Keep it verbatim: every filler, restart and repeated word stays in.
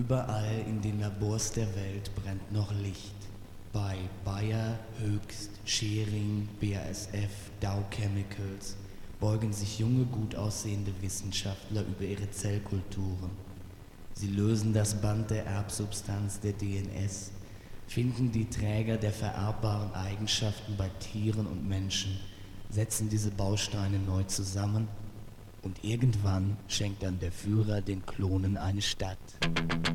Überall in den Labors der Welt brennt noch Licht. Bei Bayer, Höchst, Schering, B A S F, Dow Chemicals beugen sich junge, gut aussehende Wissenschaftler über ihre Zellkulturen. Sie lösen das Band der Erbsubstanz der D N S, finden die Träger der vererbbaren Eigenschaften bei Tieren und Menschen, setzen diese Bausteine neu zusammen und irgendwann schenkt dann der Führer den Klonen eine Stadt.